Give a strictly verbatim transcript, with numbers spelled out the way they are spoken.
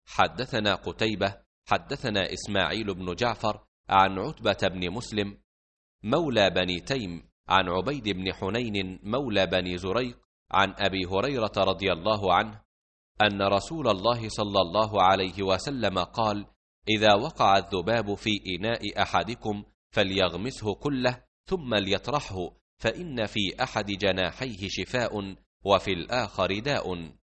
حدثنا قتيبة حدثنا إسماعيل بن جعفر عن عتبة بن مسلم مولى بني تيم عن عبيد بن حنين مولى بني زريق عن أبي هريرة رضي الله عنه أن رسول الله صلى الله عليه وسلم قال: إذا وقع الذباب في إناء أحدكم فليغمسه كله ثم ليطرحه، فإن في أحد جناحيه شفاء وفي الآخر داء.